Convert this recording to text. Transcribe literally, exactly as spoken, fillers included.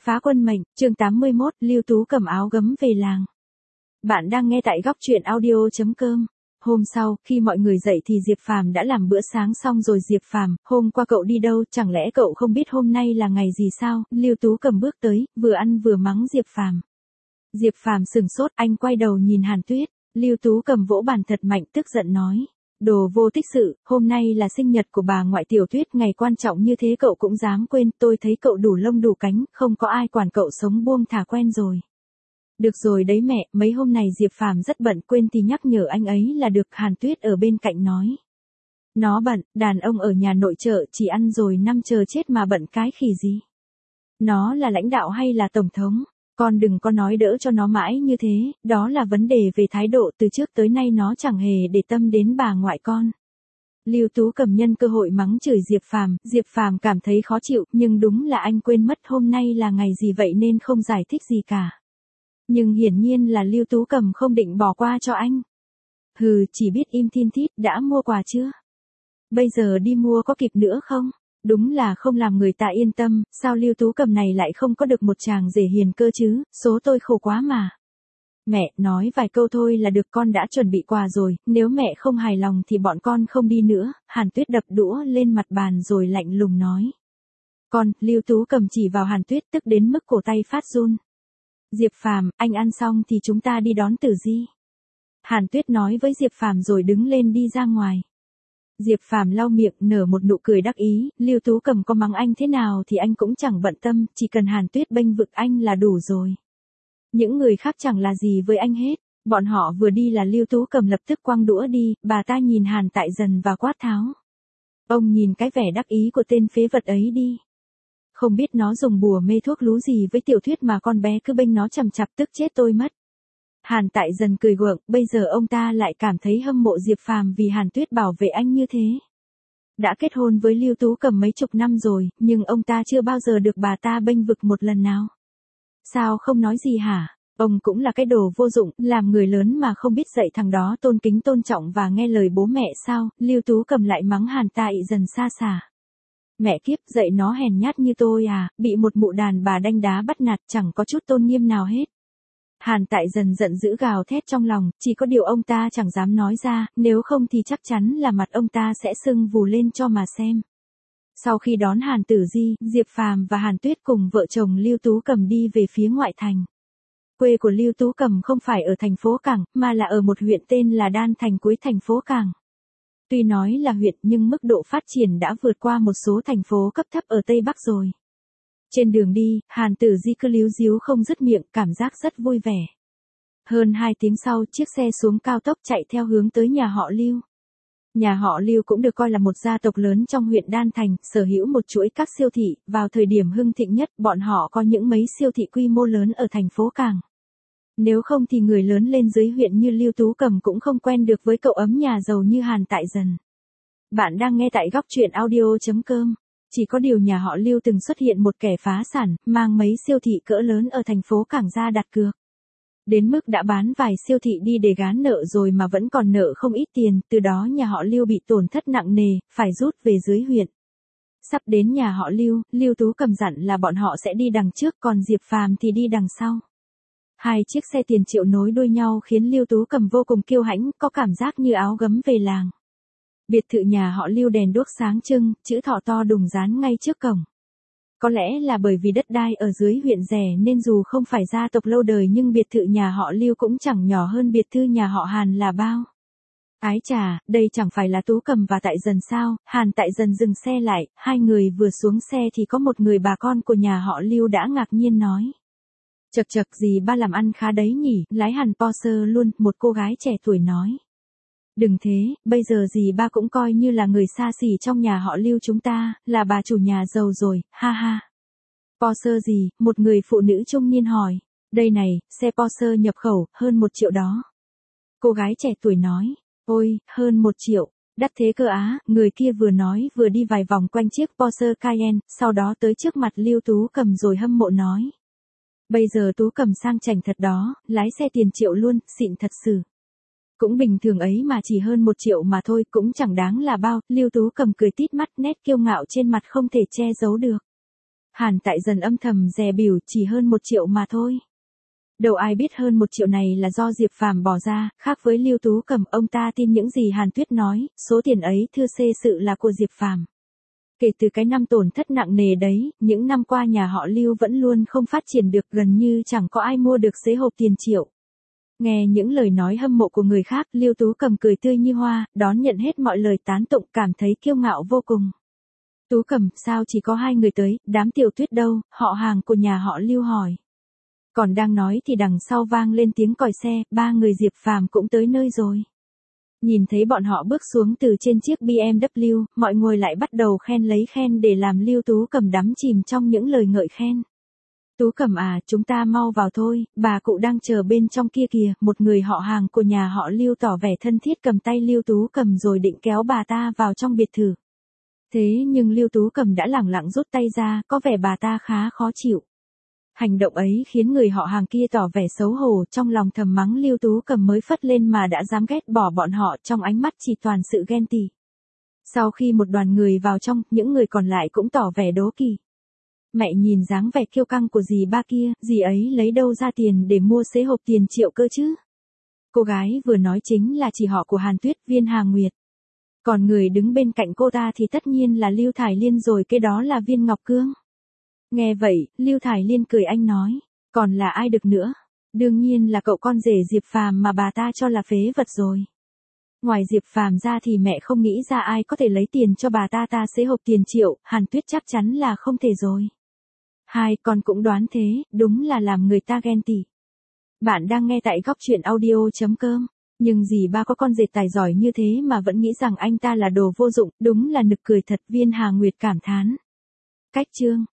Phá quân mệnh, chương tám mươi mốt, Lưu Tú cầm áo gấm về làng. Bạn đang nghe tại góc truyện audio chấm com. Hôm sau, khi mọi người dậy thì Diệp Phàm đã làm bữa sáng xong rồi. Diệp Phàm, hôm qua cậu đi đâu, chẳng lẽ cậu không biết hôm nay là ngày gì sao? Lưu Tú cầm bước tới, vừa ăn vừa mắng Diệp Phàm. Diệp Phàm sừng sốt, anh quay đầu nhìn Hàn Tuyết. Lưu Tú cầm vỗ bàn thật mạnh, tức giận nói: Đồ vô tích sự, hôm nay là sinh nhật của bà ngoại Tiểu Tuyết, ngày quan trọng như thế cậu cũng dám quên, tôi thấy cậu đủ lông đủ cánh, không có ai quản cậu sống buông thả quen rồi. Được rồi đấy mẹ, mấy hôm này Diệp Phàm rất bận, quên thì nhắc nhở anh ấy là được. Hàn Tuyết ở bên cạnh nói. Nó bận, đàn ông ở nhà nội trợ chỉ ăn rồi năm chờ chết mà bận cái khỉ gì. Nó là lãnh đạo hay là tổng thống? Con đừng có nói đỡ cho nó mãi như thế, đó là vấn đề về thái độ, từ trước tới nay nó chẳng hề để tâm đến bà ngoại con. Lưu Tú cầm nhân cơ hội mắng chửi Diệp Phàm, Diệp Phàm cảm thấy khó chịu, nhưng đúng là anh quên mất hôm nay là ngày gì vậy nên không giải thích gì cả. Nhưng hiển nhiên là Lưu Tú cầm không định bỏ qua cho anh. Hừ, chỉ biết im thin thít, đã mua quà chưa? Bây giờ đi mua có kịp nữa không? Đúng là không làm người ta yên tâm, sao Lưu Tú cầm này lại không có được một chàng rể hiền cơ chứ, số tôi khổ quá mà. Mẹ, nói vài câu thôi là được, con đã chuẩn bị quà rồi, nếu mẹ không hài lòng thì bọn con không đi nữa. Hàn Tuyết đập đũa lên mặt bàn rồi lạnh lùng nói. Con, Lưu Tú cầm chỉ vào Hàn Tuyết, tức đến mức cổ tay phát run. Diệp Phàm, anh ăn xong thì chúng ta đi đón Tử Di. Hàn Tuyết nói với Diệp Phàm rồi đứng lên đi ra ngoài. Diệp Phàm lau miệng, nở một nụ cười đắc ý, Lưu Tú cầm có mắng anh thế nào thì anh cũng chẳng bận tâm, chỉ cần Hàn Tuyết bênh vực anh là đủ rồi. Những người khác chẳng là gì với anh hết. Bọn họ vừa đi là Lưu Tú cầm lập tức quăng đũa đi, bà ta nhìn Hàn Tại Dần và quát tháo. Ông nhìn cái vẻ đắc ý của tên phế vật ấy đi. Không biết nó dùng bùa mê thuốc lú gì với Tiểu Thuyết mà con bé cứ bênh nó chằm chặp, tức chết tôi mất. Hàn Tại Dần cười gượng, bây giờ ông ta lại cảm thấy hâm mộ Diệp Phàm vì Hàn Tuyết bảo vệ anh như thế. Đã kết hôn với Lưu Tú cầm mấy chục năm rồi, nhưng ông ta chưa bao giờ được bà ta bênh vực một lần nào. Sao không nói gì hả? Ông cũng là cái đồ vô dụng, làm người lớn mà không biết dạy thằng đó tôn kính tôn trọng và nghe lời bố mẹ sao? Lưu Tú cầm lại mắng Hàn Tại Dần xa xả. Mẹ kiếp, dạy nó hèn nhát như tôi à, bị một mụ đàn bà đanh đá bắt nạt, chẳng có chút tôn nghiêm nào hết. Hàn Tại Dần giận dữ gào thét trong lòng, chỉ có điều ông ta chẳng dám nói ra, nếu không thì chắc chắn là mặt ông ta sẽ sưng vù lên cho mà xem. Sau khi đón Hàn Tử Di, Diệp Phàm và Hàn Tuyết cùng vợ chồng Lưu Tú cầm đi về phía ngoại thành. Quê của Lưu Tú cầm không phải ở thành phố Cảng, mà là ở một huyện tên là Đan Thành cuối thành phố Cảng. Tuy nói là huyện nhưng mức độ phát triển đã vượt qua một số thành phố cấp thấp ở Tây Bắc rồi. Trên đường đi, Hàn Tử Di cứ líu díu không dứt miệng, cảm giác rất vui vẻ. Hơn hai tiếng sau, chiếc xe xuống cao tốc chạy theo hướng tới nhà họ Lưu. Nhà họ Lưu cũng được coi là một gia tộc lớn trong huyện Đan Thành, sở hữu một chuỗi các siêu thị, vào thời điểm hưng thịnh nhất, bọn họ có những mấy siêu thị quy mô lớn ở thành phố Cảng. Nếu không thì người lớn lên dưới huyện như Lưu Tú cầm cũng không quen được với cậu ấm nhà giàu như Hàn Tại Dần. Bạn đang nghe tại góc truyện audio chấm com. Chỉ có điều nhà họ Lưu từng xuất hiện một kẻ phá sản, mang mấy siêu thị cỡ lớn ở thành phố Cảng ra đặt cược. Đến mức đã bán vài siêu thị đi để gán nợ rồi mà vẫn còn nợ không ít tiền, từ đó nhà họ Lưu bị tổn thất nặng nề, phải rút về dưới huyện. Sắp đến nhà họ Lưu, Lưu Tú cầm dặn là bọn họ sẽ đi đằng trước, còn Diệp Phàm thì đi đằng sau. Hai chiếc xe tiền triệu nối đuôi nhau khiến Lưu Tú cầm vô cùng kiêu hãnh, có cảm giác như áo gấm về làng. Biệt thự nhà họ Lưu đèn đuốc sáng trưng, chữ thọ to đùng dán ngay trước cổng. Có lẽ là bởi vì đất đai ở dưới huyện rẻ nên dù không phải gia tộc lâu đời nhưng biệt thự nhà họ Lưu cũng chẳng nhỏ hơn biệt thự nhà họ Hàn là bao. Ái chà, đây chẳng phải là Tú cầm và Tại Dần sao? Hàn Tại Dần dừng xe lại, hai người vừa xuống xe thì có một người bà con của nhà họ Lưu đã ngạc nhiên nói. Chật chật, dì ba làm ăn khá đấy nhỉ, lái hẳn Porsche luôn, một cô gái trẻ tuổi nói. Đừng thế, bây giờ dì ba cũng coi như là người xa xỉ trong nhà họ Lưu chúng ta, là bà chủ nhà giàu rồi, ha ha. Porsche gì? Một người phụ nữ trung niên hỏi. Đây này, xe Porsche nhập khẩu, hơn một triệu đó. Cô gái trẻ tuổi nói. Ôi, hơn một triệu, đắt thế cơ á, người kia vừa nói vừa đi vài vòng quanh chiếc Porsche Cayenne, sau đó tới trước mặt Lưu Tú cầm rồi hâm mộ nói. Bây giờ Tú cầm sang chảnh thật đó, lái xe tiền triệu luôn, xịn thật sự. Cũng bình thường ấy mà chỉ hơn một triệu mà thôi, cũng chẳng đáng là bao. Lưu Tú cầm cười tít mắt, nét kiêu ngạo trên mặt không thể che giấu được. Hàn Tại Dần âm thầm dè bỉu, chỉ hơn một triệu mà thôi. Đâu ai biết hơn một triệu này là do Diệp Phàm bỏ ra, khác với Lưu Tú Cầm, ông ta tin những gì Hàn Tuyết nói, số tiền ấy thưa xê sự là của Diệp Phàm. Kể từ cái năm tổn thất nặng nề đấy, những năm qua nhà họ Lưu vẫn luôn không phát triển được, gần như chẳng có ai mua được xế hộp tiền triệu. Nghe những lời nói hâm mộ của người khác, Lưu Tú Cầm cười tươi như hoa, đón nhận hết mọi lời tán tụng, cảm thấy kiêu ngạo vô cùng. Tú Cầm, sao chỉ có hai người tới, đám Tiểu Tuyết đâu, họ hàng của nhà họ Lưu hỏi. Còn đang nói thì đằng sau vang lên tiếng còi xe, ba người Diệp Phàm cũng tới nơi rồi. Nhìn thấy bọn họ bước xuống từ trên chiếc bê em vê kép, mọi người lại bắt đầu khen lấy khen để làm Lưu Tú Cầm đắm chìm trong những lời ngợi khen. Tú Cầm à, chúng ta mau vào thôi, bà cụ đang chờ bên trong kia kìa, một người họ hàng của nhà họ Lưu tỏ vẻ thân thiết cầm tay Lưu Tú Cầm rồi định kéo bà ta vào trong biệt thự. Thế nhưng Lưu Tú Cầm đã lẳng lặng rút tay ra, có vẻ bà ta khá khó chịu. Hành động ấy khiến người họ hàng kia tỏ vẻ xấu hổ, trong lòng thầm mắng Lưu Tú Cầm mới phất lên mà đã dám ghét bỏ bọn họ, trong ánh mắt chỉ toàn sự ghen tị. Sau khi một đoàn người vào trong, những người còn lại cũng tỏ vẻ đố kỵ. Mẹ nhìn dáng vẻ kiêu căng của dì ba kia, dì ấy lấy đâu ra tiền để mua xế hộp tiền triệu cơ chứ? Cô gái vừa nói chính là chị họ của Hàn Tuyết, Viên Hà Nguyệt. Còn người đứng bên cạnh cô ta thì tất nhiên là Lưu Thải Liên rồi, cái đó là Viên Ngọc Cương. Nghe vậy, Lưu Thải Liên cười anh nói, còn là ai được nữa? Đương nhiên là cậu con rể Diệp Phàm mà bà ta cho là phế vật rồi. Ngoài Diệp Phàm ra thì mẹ không nghĩ ra ai có thể lấy tiền cho bà ta ta xế hộp tiền triệu, Hàn Tuyết chắc chắn là không thể rồi. Hai, con cũng đoán thế, đúng là làm người ta ghen tị. Bạn đang nghe tại góc truyện audio chấm com. Nhưng dì ba có con dệt tài giỏi như thế mà vẫn nghĩ rằng anh ta là đồ vô dụng, đúng là nực cười thật, Viên Hà Nguyệt cảm thán. Cách chương